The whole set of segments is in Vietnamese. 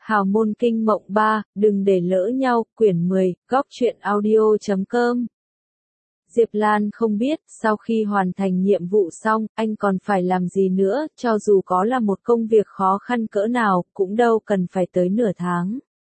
Hào môn kinh mộng 3, đừng để lỡ nhau, quyển 10, góc truyện audio.com. Diệp Lan không biết, sau khi hoàn thành nhiệm vụ xong, anh còn phải làm gì nữa, cho dù có là một công việc khó khăn cỡ nào, cũng đâu cần phải tới nửa tháng.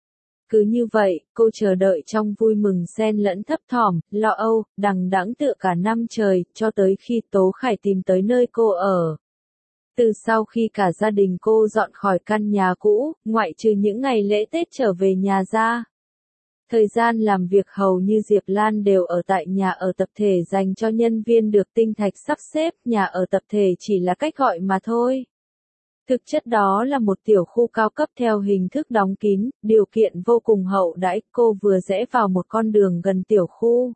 Cứ như vậy, cô chờ đợi trong vui mừng xen lẫn thấp thỏm, lo âu, đằng đẵng tựa cả năm trời, cho tới khi Tố Khải tìm tới nơi cô ở. Từ sau khi cả gia đình cô dọn khỏi căn nhà cũ, ngoại trừ những ngày lễ Tết trở về nhà ra. Thời gian làm việc hầu như Diệp Lan đều ở tại nhà ở tập thể dành cho nhân viên được Tinh Thạch sắp xếp, nhà ở tập thể chỉ là cách gọi mà thôi. Thực chất đó là một tiểu khu cao cấp theo hình thức đóng kín, điều kiện vô cùng hậu đãi, cô vừa rẽ vào một con đường gần tiểu khu.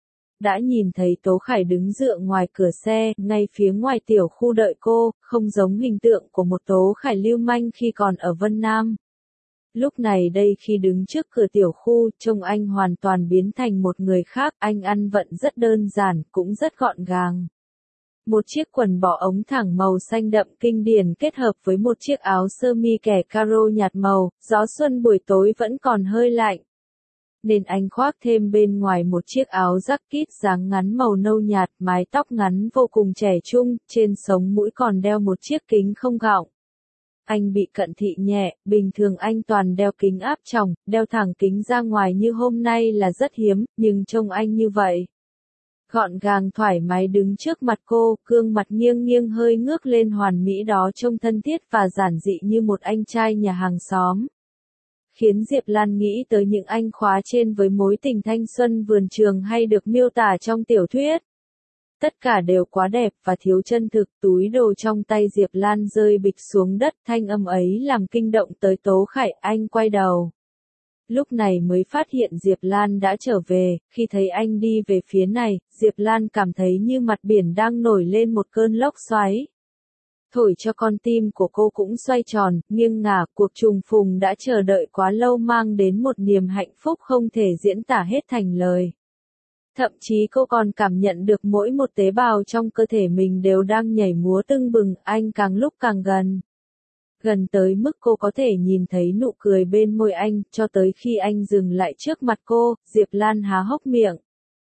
Đã nhìn thấy Tố Khải đứng dựa ngoài cửa xe, ngay phía ngoài tiểu khu đợi cô, không giống hình tượng của một Tố Khải lưu manh khi còn ở Vân Nam. Lúc này đây khi đứng trước cửa tiểu khu, trông anh hoàn toàn biến thành một người khác, anh ăn vận rất đơn giản, cũng rất gọn gàng. Một chiếc quần bó ống thẳng màu xanh đậm kinh điển kết hợp với một chiếc áo sơ mi kẻ caro nhạt màu, gió xuân buổi tối vẫn còn hơi lạnh. Nên anh khoác thêm bên ngoài một chiếc áo jacket dáng ngắn màu nâu nhạt, mái tóc ngắn vô cùng trẻ trung, trên sống mũi còn đeo một chiếc kính không gọng. Anh bị cận thị nhẹ, bình thường anh toàn đeo kính áp tròng, đeo thẳng kính ra ngoài như hôm nay là rất hiếm, nhưng trông anh như vậy. Gọn gàng thoải mái đứng trước mặt cô, gương mặt nghiêng nghiêng hơi ngước lên hoàn mỹ đó trông thân thiết và giản dị như một anh trai nhà hàng xóm. Khiến Diệp Lan nghĩ tới những anh khóa trên với mối tình thanh xuân vườn trường hay được miêu tả trong tiểu thuyết. Tất cả đều quá đẹp và thiếu chân thực, túi đồ trong tay Diệp Lan rơi bịch xuống đất, thanh âm ấy làm kinh động tới Tố Khải, anh quay đầu. Lúc này mới phát hiện Diệp Lan đã trở về, khi thấy anh đi về phía này, Diệp Lan cảm thấy như mặt biển đang nổi lên một cơn lốc xoáy. Thổi cho con tim của cô cũng xoay tròn, nghiêng ngả, cuộc trùng phùng đã chờ đợi quá lâu mang đến một niềm hạnh phúc không thể diễn tả hết thành lời. Thậm chí cô còn cảm nhận được mỗi một tế bào trong cơ thể mình đều đang nhảy múa tưng bừng, anh càng lúc càng gần. Gần tới mức cô có thể nhìn thấy nụ cười bên môi anh, cho tới khi anh dừng lại trước mặt cô, Diệp Lan há hốc miệng.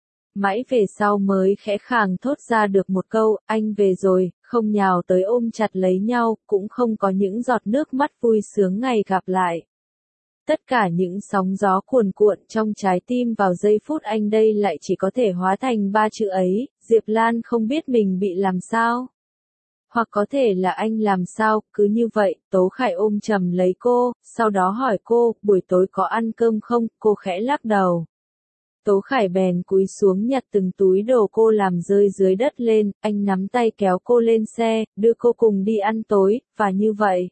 Mãi về sau mới khẽ khàng thốt ra được một câu, anh về rồi, không nhào tới ôm chặt lấy nhau, cũng không có những giọt nước mắt vui sướng ngày gặp lại. Tất cả những sóng gió cuồn cuộn trong trái tim vào giây phút anh đây lại chỉ có thể hóa thành ba chữ ấy, Diệp Lan không biết mình bị làm sao. Hoặc có thể là anh làm sao, cứ như vậy, Tố Khải ôm chầm lấy cô, sau đó hỏi cô, buổi tối có ăn cơm không, cô khẽ lắc đầu. Tố Khải bèn cúi xuống nhặt từng túi đồ cô làm rơi dưới đất lên, anh nắm tay kéo cô lên xe, đưa cô cùng đi ăn tối, và như vậy.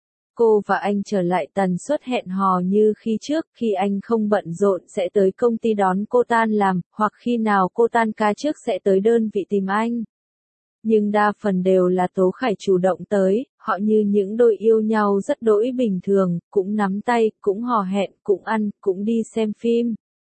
Cô và anh trở lại tần suất hẹn hò như khi trước, khi anh không bận rộn sẽ tới công ty đón cô tan làm, hoặc khi nào cô tan ca trước sẽ tới đơn vị tìm anh. Nhưng đa phần đều là Tố Khải chủ động tới, họ như những đôi yêu nhau rất đỗi bình thường, cũng nắm tay, cũng hò hẹn, cũng ăn, cũng đi xem phim.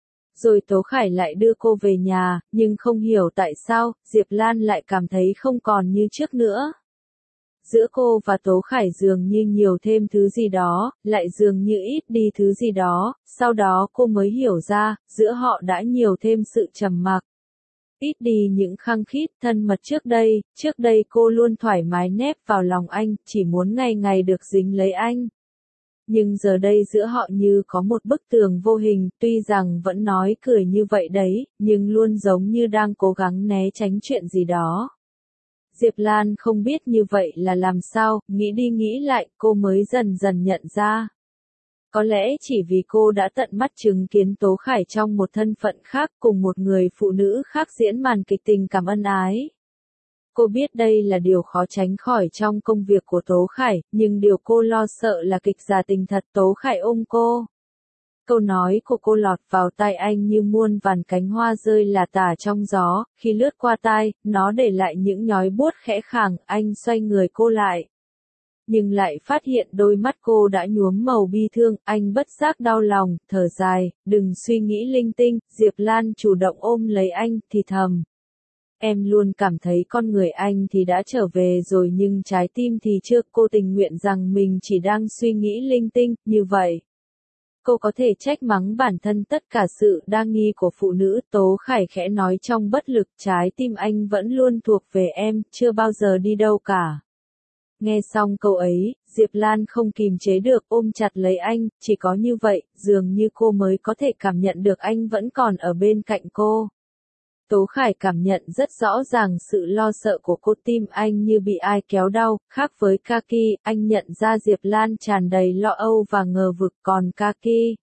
Rồi Tố Khải lại đưa cô về nhà, nhưng không hiểu tại sao, Diệp Lan lại cảm thấy không còn như trước nữa. Giữa cô và Tố Khải dường như nhiều thêm thứ gì đó, lại dường như ít đi thứ gì đó, sau đó cô mới hiểu ra, giữa họ đã nhiều thêm sự trầm mặc. Ít đi những khăng khít thân mật trước đây cô luôn thoải mái nép vào lòng anh, chỉ muốn ngày ngày được dính lấy anh. Nhưng giờ đây giữa họ như có một bức tường vô hình, tuy rằng vẫn nói cười như vậy đấy, nhưng luôn giống như đang cố gắng né tránh chuyện gì đó. Diệp Lan không biết như vậy là làm sao, nghĩ đi nghĩ lại, cô mới dần dần nhận ra. Có lẽ chỉ vì cô đã tận mắt chứng kiến Tố Khải trong một thân phận khác cùng một người phụ nữ khác diễn màn kịch tình cảm ân ái. Cô biết đây là điều khó tránh khỏi trong công việc của Tố Khải, nhưng điều cô lo sợ là kịch giả tình thật Tố Khải ôm cô. Câu nói của cô lọt vào tai anh như muôn vàn cánh hoa rơi lả tả trong gió, khi lướt qua tai, nó để lại những nhói buốt khẽ khàng, anh xoay người cô lại. Nhưng lại phát hiện đôi mắt cô đã nhuốm màu bi thương, anh bất giác đau lòng, thở dài, đừng suy nghĩ linh tinh, Diệp Lan chủ động ôm lấy anh, thì thầm. Em luôn cảm thấy con người anh thì đã trở về rồi nhưng trái tim thì chưa. Cô tình nguyện rằng mình chỉ đang suy nghĩ linh tinh, như vậy. Cô có thể trách mắng bản thân tất cả sự đa nghi của phụ nữ. Tố Khải khẽ nói trong bất lực, trái tim anh vẫn luôn thuộc về em, chưa bao giờ đi đâu cả. Nghe xong câu ấy, Diệp Lan không kìm chế được ôm chặt lấy anh, chỉ có như vậy, dường như cô mới có thể cảm nhận được anh vẫn còn ở bên cạnh cô. Tố Khải cảm nhận rất rõ ràng sự lo sợ của cô, tim anh như bị ai kéo đau, khác với Kaki, anh nhận ra Diệp Lan tràn đầy lo âu và ngờ vực, còn Kaki.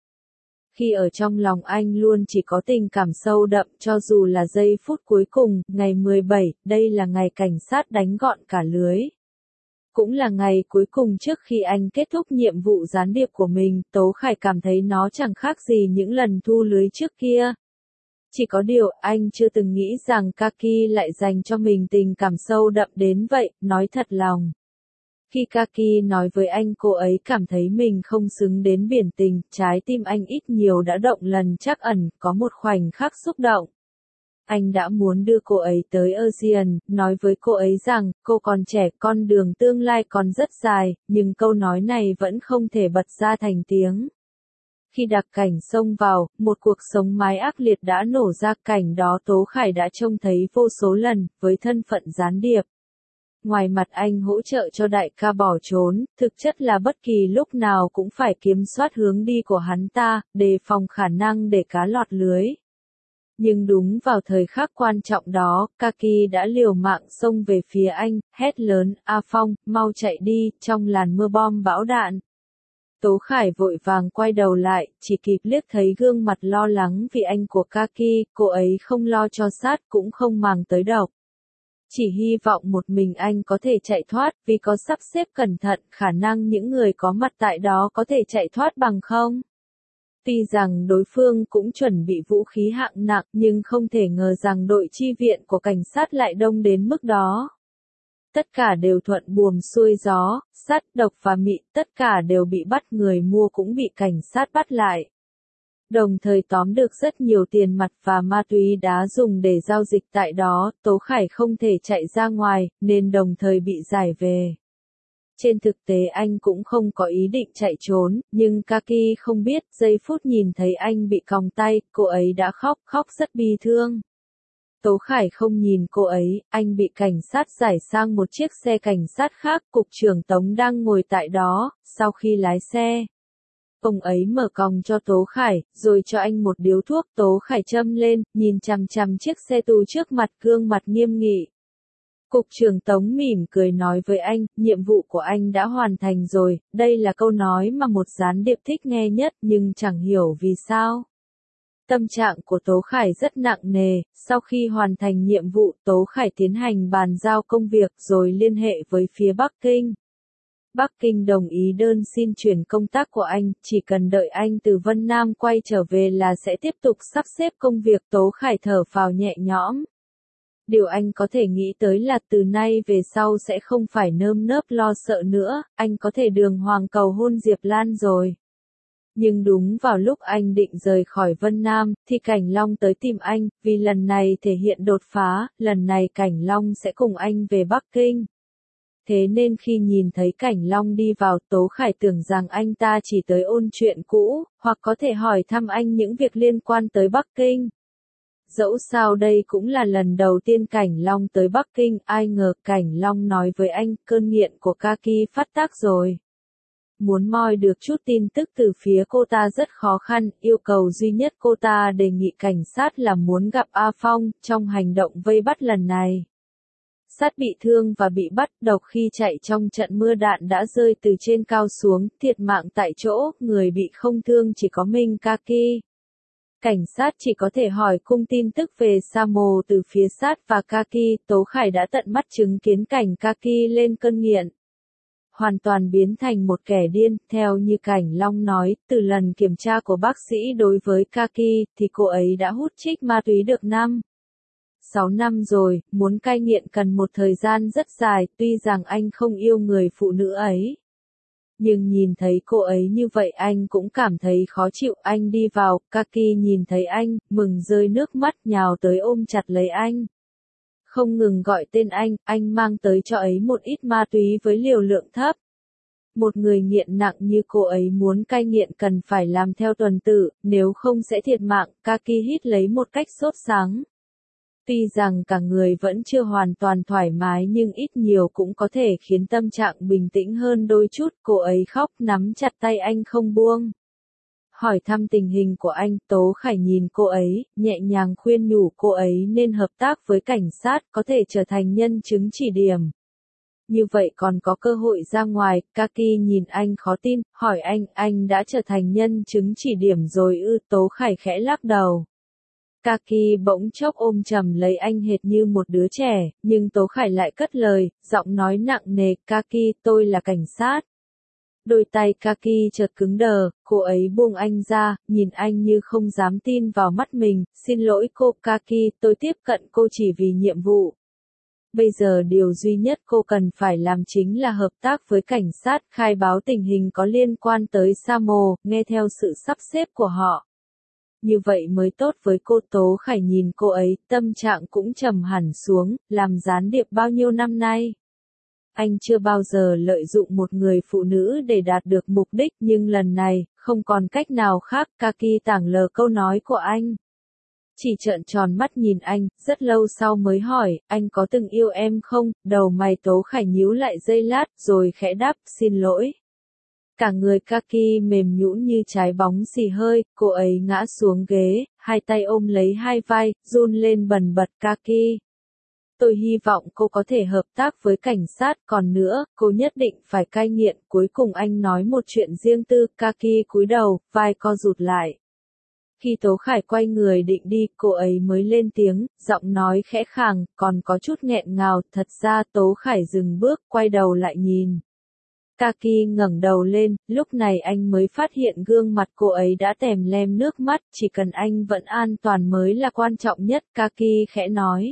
Khi ở trong lòng anh luôn chỉ có tình cảm sâu đậm, cho dù là giây phút cuối cùng, ngày 17, đây là ngày cảnh sát đánh gọn cả lưới. Cũng là ngày cuối cùng trước khi anh kết thúc nhiệm vụ gián điệp của mình, Tố Khải cảm thấy nó chẳng khác gì những lần thu lưới trước kia. Chỉ có điều, anh chưa từng nghĩ rằng Kaki lại dành cho mình tình cảm sâu đậm đến vậy, nói thật lòng. Khi Kaki nói với anh cô ấy cảm thấy mình không xứng đến biển tình, trái tim anh ít nhiều đã động lần trắc ẩn, có một khoảnh khắc xúc động. Anh đã muốn đưa cô ấy tới Ocean, nói với cô ấy rằng, cô còn trẻ, con đường tương lai còn rất dài, nhưng câu nói này vẫn không thể bật ra thành tiếng. Khi đặc cảnh xông vào, một cuộc sống mái ác liệt đã nổ ra, cảnh đó Tố Khải đã trông thấy vô số lần, với thân phận gián điệp. Ngoài mặt anh hỗ trợ cho đại ca bỏ trốn, thực chất là bất kỳ lúc nào cũng phải kiểm soát hướng đi của hắn ta, đề phòng khả năng để cá lọt lưới. Nhưng đúng vào thời khắc quan trọng đó, Kaki đã liều mạng xông về phía anh, hét lớn, A Phong, mau chạy đi, trong làn mưa bom bão đạn. Tố Khải vội vàng quay đầu lại, chỉ kịp liếc thấy gương mặt lo lắng vì anh của Kaki, cô ấy không lo cho sát cũng không màng tới độc. Chỉ hy vọng một mình anh có thể chạy thoát, vì có sắp xếp cẩn thận, khả năng những người có mặt tại đó có thể chạy thoát bằng không. Tuy rằng đối phương cũng chuẩn bị vũ khí hạng nặng, nhưng không thể ngờ rằng đội chi viện của cảnh sát lại đông đến mức đó. Tất cả đều thuận buồm xuôi gió, sắt, độc và mịn, tất cả đều bị bắt, người mua cũng bị cảnh sát bắt lại. Đồng thời tóm được rất nhiều tiền mặt và ma túy đá dùng để giao dịch tại đó, Tố Khải không thể chạy ra ngoài, nên đồng thời bị giải về. Trên thực tế anh cũng không có ý định chạy trốn, nhưng Kaki không biết, giây phút nhìn thấy anh bị còng tay, cô ấy đã khóc rất bi thương. Tố Khải không nhìn cô ấy, anh bị cảnh sát giải sang một chiếc xe cảnh sát khác, cục trưởng Tống đang ngồi tại đó, sau khi lái xe. Ông ấy mở còng cho Tố Khải, rồi cho anh một điếu thuốc, Tố Khải châm lên, nhìn chằm chằm chiếc xe tù trước mặt, gương mặt nghiêm nghị. Cục trưởng Tống mỉm cười nói với anh, nhiệm vụ của anh đã hoàn thành rồi, đây là câu nói mà một gián điệp thích nghe nhất, nhưng chẳng hiểu vì sao. Tâm trạng của Tố Khải rất nặng nề, sau khi hoàn thành nhiệm vụ, Tố Khải tiến hành bàn giao công việc rồi liên hệ với phía Bắc Kinh. Bắc Kinh đồng ý đơn xin chuyển công tác của anh, chỉ cần đợi anh từ Vân Nam quay trở về là sẽ tiếp tục sắp xếp công việc. Tố Khải thở phào nhẹ nhõm. Điều anh có thể nghĩ tới là từ nay về sau sẽ không phải nơm nớp lo sợ nữa, anh có thể đường hoàng cầu hôn Diệp Lan rồi. Nhưng đúng vào lúc anh định rời khỏi Vân Nam, thì Cảnh Long tới tìm anh, vì lần này thể hiện đột phá, lần này Cảnh Long sẽ cùng anh về Bắc Kinh. Thế nên khi nhìn thấy Cảnh Long đi vào, Tố Khải tưởng rằng anh ta chỉ tới ôn chuyện cũ, hoặc có thể hỏi thăm anh những việc liên quan tới Bắc Kinh. Dẫu sao đây cũng là lần đầu tiên Cảnh Long tới Bắc Kinh, ai ngờ Cảnh Long nói với anh, cơn nghiện của Kaki phát tác rồi. Muốn moi được chút tin tức từ phía cô ta rất khó khăn, yêu cầu duy nhất cô ta đề nghị cảnh sát là muốn gặp A Phong, trong hành động vây bắt lần này. Sát bị thương và bị bắt, độc khi chạy trong trận mưa đạn đã rơi từ trên cao xuống, thiệt mạng tại chỗ, người bị không thương chỉ có mình Kaki. Cảnh sát chỉ có thể hỏi cung tin tức về Samo từ phía Sát và Kaki, Tố Khải đã tận mắt chứng kiến cảnh Kaki lên cơn nghiện. Hoàn toàn biến thành một kẻ điên, theo như Cảnh Long nói, từ lần kiểm tra của bác sĩ đối với Kaki, thì cô ấy đã hút trích ma túy được 6 năm rồi, muốn cai nghiện cần một thời gian rất dài, tuy rằng anh không yêu người phụ nữ ấy. Nhưng nhìn thấy cô ấy như vậy anh cũng cảm thấy khó chịu, anh đi vào, Kaki nhìn thấy anh, mừng rơi nước mắt nhào tới ôm chặt lấy anh. không ngừng gọi tên anh mang tới cho ấy một ít ma túy với liều lượng thấp. Một người nghiện nặng như cô ấy muốn cai nghiện cần phải làm theo tuần tự, nếu không sẽ thiệt mạng, Kaki hít lấy một cách sốt sắng. Tuy rằng cả người vẫn chưa hoàn toàn thoải mái nhưng ít nhiều cũng có thể khiến tâm trạng bình tĩnh hơn đôi chút, cô ấy khóc nắm chặt tay anh không buông. Hỏi thăm tình hình của anh, Tố Khải nhìn cô ấy, nhẹ nhàng khuyên nhủ cô ấy nên hợp tác với cảnh sát, có thể trở thành nhân chứng chỉ điểm. Như vậy còn có cơ hội ra ngoài, Kaki nhìn anh khó tin, hỏi anh đã trở thành nhân chứng chỉ điểm rồi ư? Tố Khải khẽ lắc đầu. Kaki bỗng chốc ôm chầm lấy anh hệt như một đứa trẻ, nhưng Tố Khải lại cất lời, giọng nói nặng nề, Kaki, tôi là cảnh sát. Đôi tay Kaki chợt cứng đờ, cô ấy buông anh ra, nhìn anh như không dám tin vào mắt mình, xin lỗi cô Kaki, tôi tiếp cận cô chỉ vì nhiệm vụ. Bây giờ điều duy nhất cô cần phải làm chính là hợp tác với cảnh sát, khai báo tình hình có liên quan tới Samo, nghe theo sự sắp xếp của họ. Như vậy mới tốt với cô. Tố Khải nhìn cô ấy, tâm trạng cũng trầm hẳn xuống, làm gián điệp bao nhiêu năm nay. Anh chưa bao giờ lợi dụng một người phụ nữ để đạt được mục đích, nhưng lần này, không còn cách nào khác, Kaki tảng lờ câu nói của anh. Chỉ trợn tròn mắt nhìn anh, rất lâu sau mới hỏi, anh có từng yêu em không? Đầu mày Tố Khải nhíu lại giây lát, rồi khẽ đáp, xin lỗi. Cả người Kaki mềm nhũn như trái bóng xì hơi, cô ấy ngã xuống ghế, hai tay ôm lấy hai vai, run lên bần bật. Kaki, tôi hy vọng cô có thể hợp tác với cảnh sát, còn nữa, cô nhất định phải cai nghiện. Cuối cùng anh nói một chuyện riêng tư. Kaki cúi đầu, vai co rụt lại. Khi Tố Khải quay người định đi, cô ấy mới lên tiếng, giọng nói khẽ khàng, còn có chút nghẹn ngào. Thật ra Tố Khải dừng bước, quay đầu lại nhìn. Kaki ngẩng đầu lên, lúc này anh mới phát hiện gương mặt cô ấy đã tèm lem nước mắt, chỉ cần anh vẫn an toàn mới là quan trọng nhất. Kaki khẽ nói.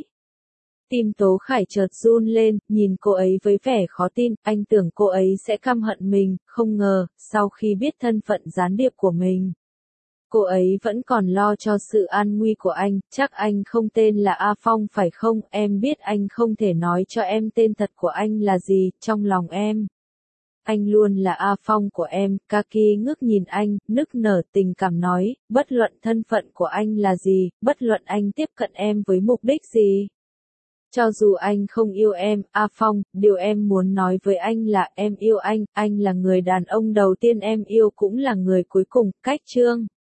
Tim Tố Khải chợt run lên, nhìn cô ấy với vẻ khó tin, anh tưởng cô ấy sẽ căm hận mình, không ngờ, sau khi biết thân phận gián điệp của mình. Cô ấy vẫn còn lo cho sự an nguy của anh, chắc anh không tên là A Phong phải không? Em biết anh không thể nói cho em tên thật của anh là gì, trong lòng em. Anh luôn là A Phong của em. Kaki ngước nhìn anh, nức nở tình cảm nói, bất luận thân phận của anh là gì, bất luận anh tiếp cận em với mục đích gì. Cho dù anh không yêu em, A Phong, điều em muốn nói với anh là em yêu anh là người đàn ông đầu tiên em yêu cũng là người cuối cùng. Cách chương